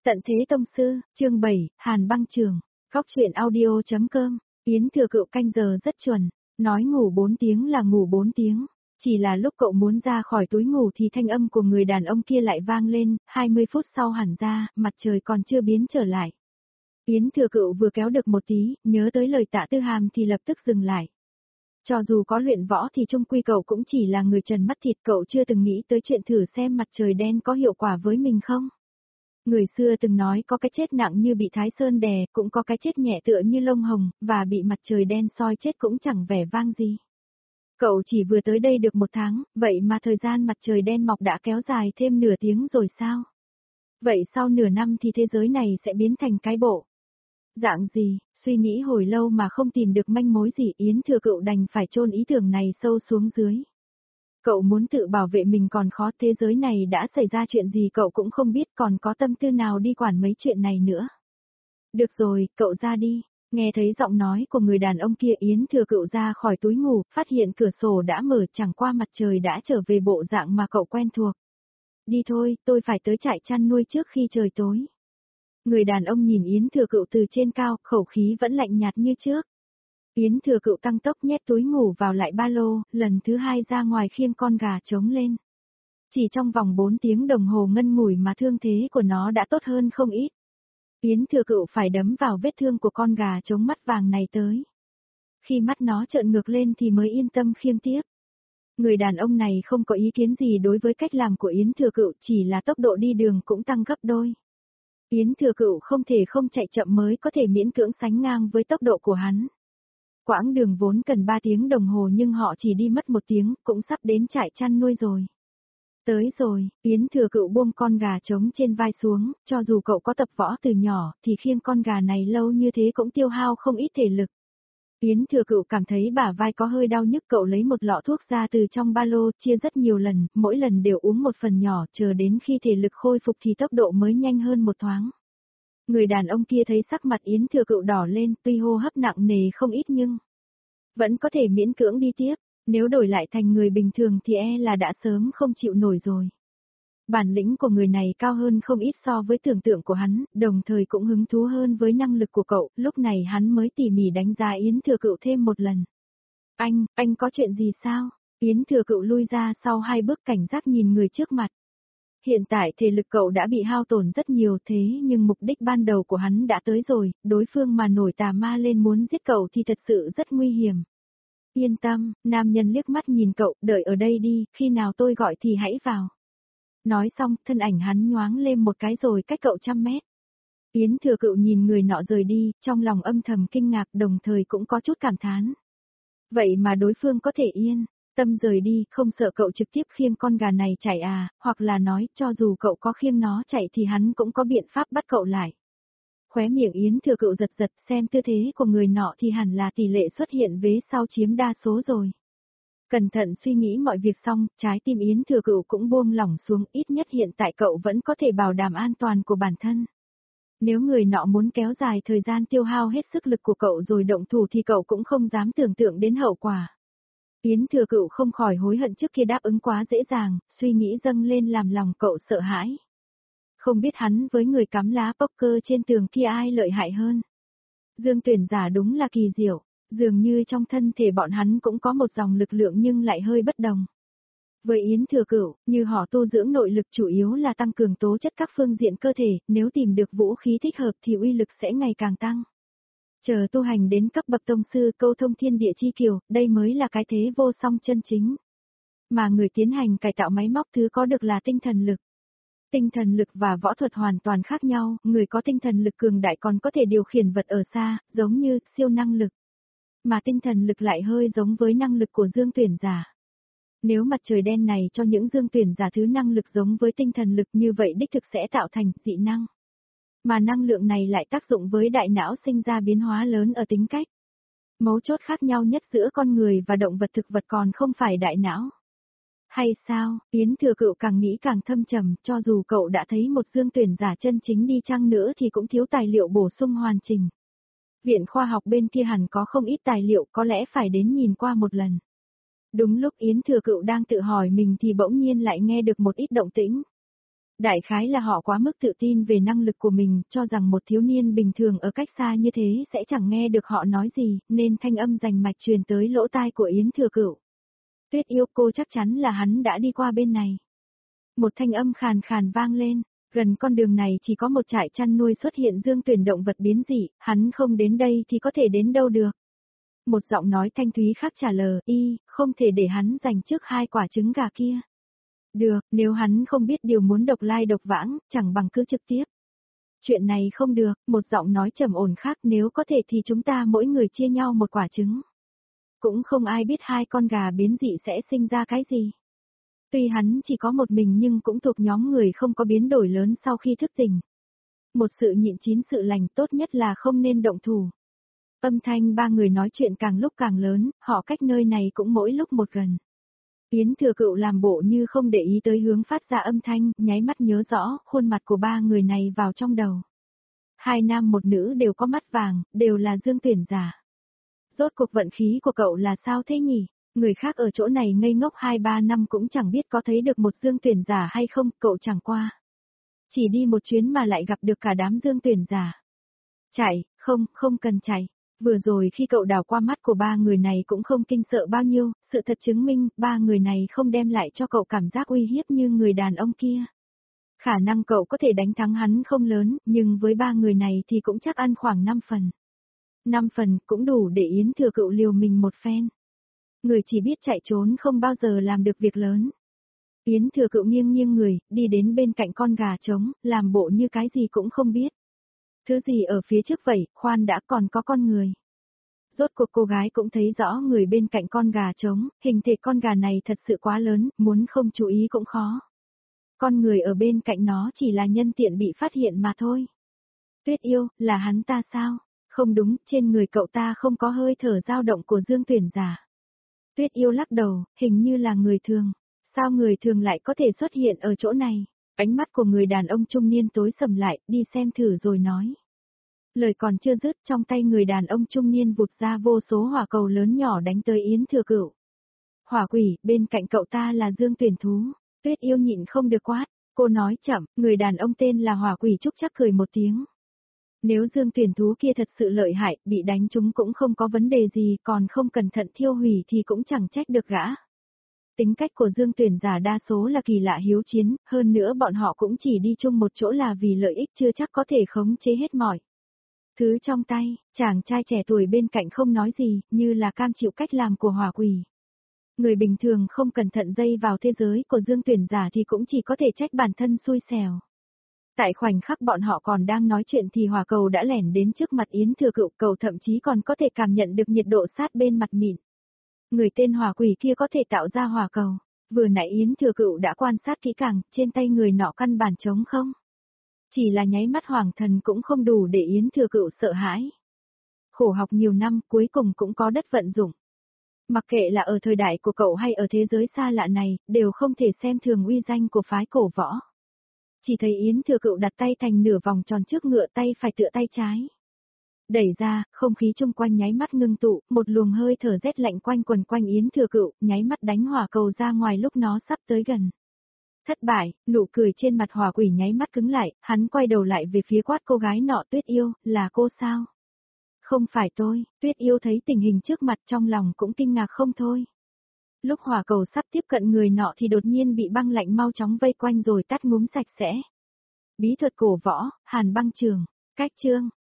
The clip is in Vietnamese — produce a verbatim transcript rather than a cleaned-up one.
Tận thế tông sư, chương bảy, Hàn băng trường, góc truyện audio.com, Yến Thừa Cựu canh giờ rất chuẩn, nói ngủ bốn tiếng là ngủ bốn tiếng, chỉ là lúc cậu muốn ra khỏi túi ngủ thì thanh âm của người đàn ông kia lại vang lên, hai mươi phút sau hẳn ra, mặt trời còn chưa biến trở lại. Yến Thừa Cựu vừa kéo được một tí, nhớ tới lời Tạ Tư Hàm thì lập tức dừng lại. Cho dù có luyện võ thì chung quy cậu cũng chỉ là người trần mắt thịt, cậu chưa từng nghĩ tới chuyện thử xem mặt trời đen có hiệu quả với mình không. Người xưa từng nói có cái chết nặng như bị Thái Sơn đè, cũng có cái chết nhẹ tựa như lông hồng, và bị mặt trời đen soi chết cũng chẳng vẻ vang gì. Cậu chỉ vừa tới đây được một tháng, vậy mà thời gian mặt trời đen mọc đã kéo dài thêm nửa tiếng rồi sao? Vậy sau nửa năm thì thế giới này sẽ biến thành cái bộ dạng gì? Suy nghĩ hồi lâu mà không tìm được manh mối gì, Yến Thừa Cựu đành phải chôn ý tưởng này sâu xuống dưới. Cậu muốn tự bảo vệ mình còn khó, thế giới này đã xảy ra chuyện gì cậu cũng không biết, còn có tâm tư nào đi quản mấy chuyện này nữa. Được rồi, cậu ra đi. Nghe thấy giọng nói của người đàn ông kia, Yến Thừa Cựu ra khỏi túi ngủ, phát hiện cửa sổ đã mở, chẳng qua mặt trời đã trở về bộ dạng mà cậu quen thuộc. Đi thôi, tôi phải tới trại chăn nuôi trước khi trời tối. Người đàn ông nhìn Yến Thừa Cựu từ trên cao, khẩu khí vẫn lạnh nhạt như trước. Yến Thừa Cựu tăng tốc nhét túi ngủ vào lại ba lô, lần thứ hai ra ngoài khiêng con gà trống lên. Chỉ trong vòng bốn tiếng đồng hồ ngắn ngủi mà thương thế của nó đã tốt hơn không ít. Yến Thừa Cựu phải đấm vào vết thương của con gà trống mắt vàng này tới. Khi mắt nó trợn ngược lên thì mới yên tâm khiêng tiếp. Người đàn ông này không có ý kiến gì đối với cách làm của Yến Thừa Cựu, chỉ là tốc độ đi đường cũng tăng gấp đôi. Yến Thừa Cựu không thể không chạy chậm mới có thể miễn cưỡng sánh ngang với tốc độ của hắn. Quãng đường vốn cần ba tiếng đồng hồ nhưng họ chỉ đi mất một tiếng, cũng sắp đến trại chăn nuôi rồi. Tới rồi, Yến Thừa Cựu buông con gà trống trên vai xuống, cho dù cậu có tập võ từ nhỏ, thì khiêng con gà này lâu như thế cũng tiêu hao không ít thể lực. Yến Thừa Cựu cảm thấy bả vai có hơi đau nhức, cậu lấy một lọ thuốc ra từ trong ba lô, chia rất nhiều lần, mỗi lần đều uống một phần nhỏ, chờ đến khi thể lực khôi phục thì tốc độ mới nhanh hơn một thoáng. Người đàn ông kia thấy sắc mặt Yến Thừa Cựu đỏ lên, tuy hô hấp nặng nề không ít nhưng vẫn có thể miễn cưỡng đi tiếp, nếu đổi lại thành người bình thường thì e là đã sớm không chịu nổi rồi. Bản lĩnh của người này cao hơn không ít so với tưởng tượng của hắn, đồng thời cũng hứng thú hơn với năng lực của cậu, lúc này hắn mới tỉ mỉ đánh giá Yến Thừa Cựu thêm một lần. Anh, anh có chuyện gì sao? Yến Thừa Cựu lui ra sau hai bước cảnh giác nhìn người trước mặt. Hiện tại thể lực cậu đã bị hao tổn rất nhiều, thế nhưng mục đích ban đầu của hắn đã tới rồi, đối phương mà nổi tà ma lên muốn giết cậu thì thật sự rất nguy hiểm. Yên tâm, nam nhân liếc mắt nhìn cậu, đợi ở đây đi, khi nào tôi gọi thì hãy vào. Nói xong, thân ảnh hắn nhoáng lên một cái rồi cách cậu trăm mét. Yến Thừa Cựu nhìn người nọ rời đi, trong lòng âm thầm kinh ngạc, đồng thời cũng có chút cảm thán. Vậy mà đối phương có thể yên tâm rời đi, không sợ cậu trực tiếp khiêng con gà này chạy à, hoặc là nói, cho dù cậu có khiêng nó chạy thì hắn cũng có biện pháp bắt cậu lại. Khóe miệng Yến Thừa Cựu giật giật, xem tư thế của người nọ thì hẳn là tỷ lệ xuất hiện vế sau chiếm đa số rồi. Cẩn thận suy nghĩ mọi việc xong, trái tim Yến Thừa Cựu cũng buông lỏng xuống, ít nhất hiện tại cậu vẫn có thể bảo đảm an toàn của bản thân. Nếu người nọ muốn kéo dài thời gian tiêu hao hết sức lực của cậu rồi động thủ thì cậu cũng không dám tưởng tượng đến hậu quả. Yến Thừa Cựu không khỏi hối hận trước kia đáp ứng quá dễ dàng, suy nghĩ dâng lên làm lòng cậu sợ hãi. Không biết hắn với người cắm lá poker trên tường kia ai lợi hại hơn. Dương Tuyển Giả đúng là kỳ diệu, dường như trong thân thể bọn hắn cũng có một dòng lực lượng nhưng lại hơi bất đồng. Với Yến Thừa Cựu, như họ tu dưỡng nội lực chủ yếu là tăng cường tố chất các phương diện cơ thể, nếu tìm được vũ khí thích hợp thì uy lực sẽ ngày càng tăng. Chờ tu hành đến cấp bậc tông sư, câu thông thiên địa chi kiều, đây mới là cái thế vô song chân chính. Mà người tiến hành cải tạo máy móc thứ có được là tinh thần lực. Tinh thần lực và võ thuật hoàn toàn khác nhau, người có tinh thần lực cường đại còn có thể điều khiển vật ở xa, giống như siêu năng lực. Mà tinh thần lực lại hơi giống với năng lực của Dương Tuyển Giả. Nếu mặt trời đen này cho những Dương Tuyển Giả thứ năng lực giống với tinh thần lực như vậy đích thực sẽ tạo thành dị năng. Mà năng lượng này lại tác dụng với đại não sinh ra biến hóa lớn ở tính cách. Mấu chốt khác nhau nhất giữa con người và động vật thực vật còn không phải đại não. Hay sao, Yến Thừa Cựu càng nghĩ càng thâm trầm, cho dù cậu đã thấy một Dương Tuyển Giả chân chính đi chăng nữa thì cũng thiếu tài liệu bổ sung hoàn chỉnh. Viện khoa học bên kia hẳn có không ít tài liệu, có lẽ phải đến nhìn qua một lần. Đúng lúc Yến Thừa Cựu đang tự hỏi mình thì bỗng nhiên lại nghe được một ít động tĩnh. Đại khái là họ quá mức tự tin về năng lực của mình, cho rằng một thiếu niên bình thường ở cách xa như thế sẽ chẳng nghe được họ nói gì, nên thanh âm rành mạch truyền tới lỗ tai của Yến Thừa Cửu. Tuyết yêu, cô chắc chắn là hắn đã đi qua bên này. Một thanh âm khàn khàn vang lên, gần con đường này chỉ có một trại chăn nuôi xuất hiện dương tuyển động vật biến dị, hắn không đến đây thì có thể đến đâu được. Một giọng nói thanh thúy khác trả lời, y, không thể để hắn giành trước hai quả trứng gà kia. Được, nếu hắn không biết điều muốn độc lai độc vãng, chẳng bằng cứ trực tiếp. Chuyện này không được, một giọng nói trầm ổn khác, nếu có thể thì chúng ta mỗi người chia nhau một quả trứng. Cũng không ai biết hai con gà biến dị sẽ sinh ra cái gì. Tuy hắn chỉ có một mình nhưng cũng thuộc nhóm người không có biến đổi lớn sau khi thức tỉnh. Một sự nhịn chín sự lành, tốt nhất là không nên động thủ. Âm thanh ba người nói chuyện càng lúc càng lớn, họ cách nơi này cũng mỗi lúc một gần. Yến Thừa Cửu làm bộ như không để ý tới hướng phát ra âm thanh, nháy mắt nhớ rõ khuôn mặt của ba người này vào trong đầu. Hai nam một nữ đều có mắt vàng, đều là dương tuyển giả. Rốt cuộc vận khí của cậu là sao thế nhỉ? Người khác ở chỗ này ngây ngốc hai ba năm cũng chẳng biết có thấy được một dương tuyển giả hay không, cậu chẳng qua. Chỉ đi một chuyến mà lại gặp được cả đám dương tuyển giả. Chạy, không, không cần chạy. Vừa rồi khi cậu đào qua mắt của ba người này cũng không kinh sợ bao nhiêu, sự thật chứng minh ba người này không đem lại cho cậu cảm giác uy hiếp như người đàn ông kia. Khả năng cậu có thể đánh thắng hắn không lớn, nhưng với ba người này thì cũng chắc ăn khoảng năm phần. năm phần cũng đủ để Yến Thừa Cửu liều mình một phen. Người chỉ biết chạy trốn không bao giờ làm được việc lớn. Yến Thừa Cửu nghiêng nghiêng người, đi đến bên cạnh con gà trống, làm bộ như cái gì cũng không biết. Thứ gì ở phía trước vậy, khoan đã, còn có con người. Rốt cuộc cô gái cũng thấy rõ người bên cạnh con gà trống, hình thể con gà này thật sự quá lớn, muốn không chú ý cũng khó. Con người ở bên cạnh nó chỉ là nhân tiện bị phát hiện mà thôi. Tuyết yêu, là hắn ta sao? Không đúng, trên người cậu ta không có hơi thở dao động của dương tuyển giả. Tuyết yêu lắc đầu, hình như là người thường. Sao người thường lại có thể xuất hiện ở chỗ này? Ánh mắt của người đàn ông trung niên tối sầm lại, đi xem thử rồi nói. Lời còn chưa dứt, trong tay người đàn ông trung niên vụt ra vô số hỏa cầu lớn nhỏ đánh tới Yến Thừa Cửu. Hỏa quỷ, bên cạnh cậu ta là dương tuyển thú. Tuyết yêu nhịn không được quát. Cô nói chậm, người đàn ông tên là hỏa quỷ trúc chắc cười một tiếng. Nếu dương tuyển thú kia thật sự lợi hại, bị đánh chúng cũng không có vấn đề gì, còn không cẩn thận thiêu hủy thì cũng chẳng trách được gã. Tính cách của dương tuyển giả đa số là kỳ lạ hiếu chiến, hơn nữa bọn họ cũng chỉ đi chung một chỗ là vì lợi ích chưa chắc có thể khống chế hết mọi thứ trong tay. Chàng trai trẻ tuổi bên cạnh không nói gì, như là cam chịu cách làm của hỏa quỷ. Người bình thường không cẩn thận dây vào thế giới của dương tuyển giả thì cũng chỉ có thể trách bản thân xui xẻo. Tại khoảnh khắc bọn họ còn đang nói chuyện thì hỏa cầu đã lẻn đến trước mặt Yến Thừa Cửu, cầu thậm chí còn có thể cảm nhận được nhiệt độ sát bên mặt mịn. Người tên hỏa quỷ kia có thể tạo ra hỏa cầu. Vừa nãy Yến Thừa Cửu đã quan sát kỹ càng, trên tay người nọ căn bản trống không. Chỉ là nháy mắt hoàng thần cũng không đủ để Yến Thừa Cửu sợ hãi. Khổ học nhiều năm, cuối cùng cũng có đất vận dụng. Mặc kệ là ở thời đại của cậu hay ở thế giới xa lạ này, đều không thể xem thường uy danh của phái cổ võ. Chỉ thấy Yến Thừa Cửu đặt tay thành nửa vòng tròn trước ngựa, tay phải tựa tay trái. Đẩy ra, không khí chung quanh nháy mắt ngưng tụ, một luồng hơi thở rét lạnh quanh quần quanh Yến Thừa Cửu, nháy mắt đánh hỏa cầu ra ngoài lúc nó sắp tới gần. Thất bại, nụ cười trên mặt hỏa quỷ nháy mắt cứng lại, hắn quay đầu lại về phía quát cô gái nọ. Tuyết yêu, là cô sao? Không phải tôi. Tuyết yêu thấy tình hình trước mặt trong lòng cũng kinh ngạc không thôi. Lúc hỏa cầu sắp tiếp cận người nọ thì đột nhiên bị băng lạnh mau chóng vây quanh rồi tắt ngúm sạch sẽ. Bí thuật cổ võ, Hàn Băng Trường, cách chương.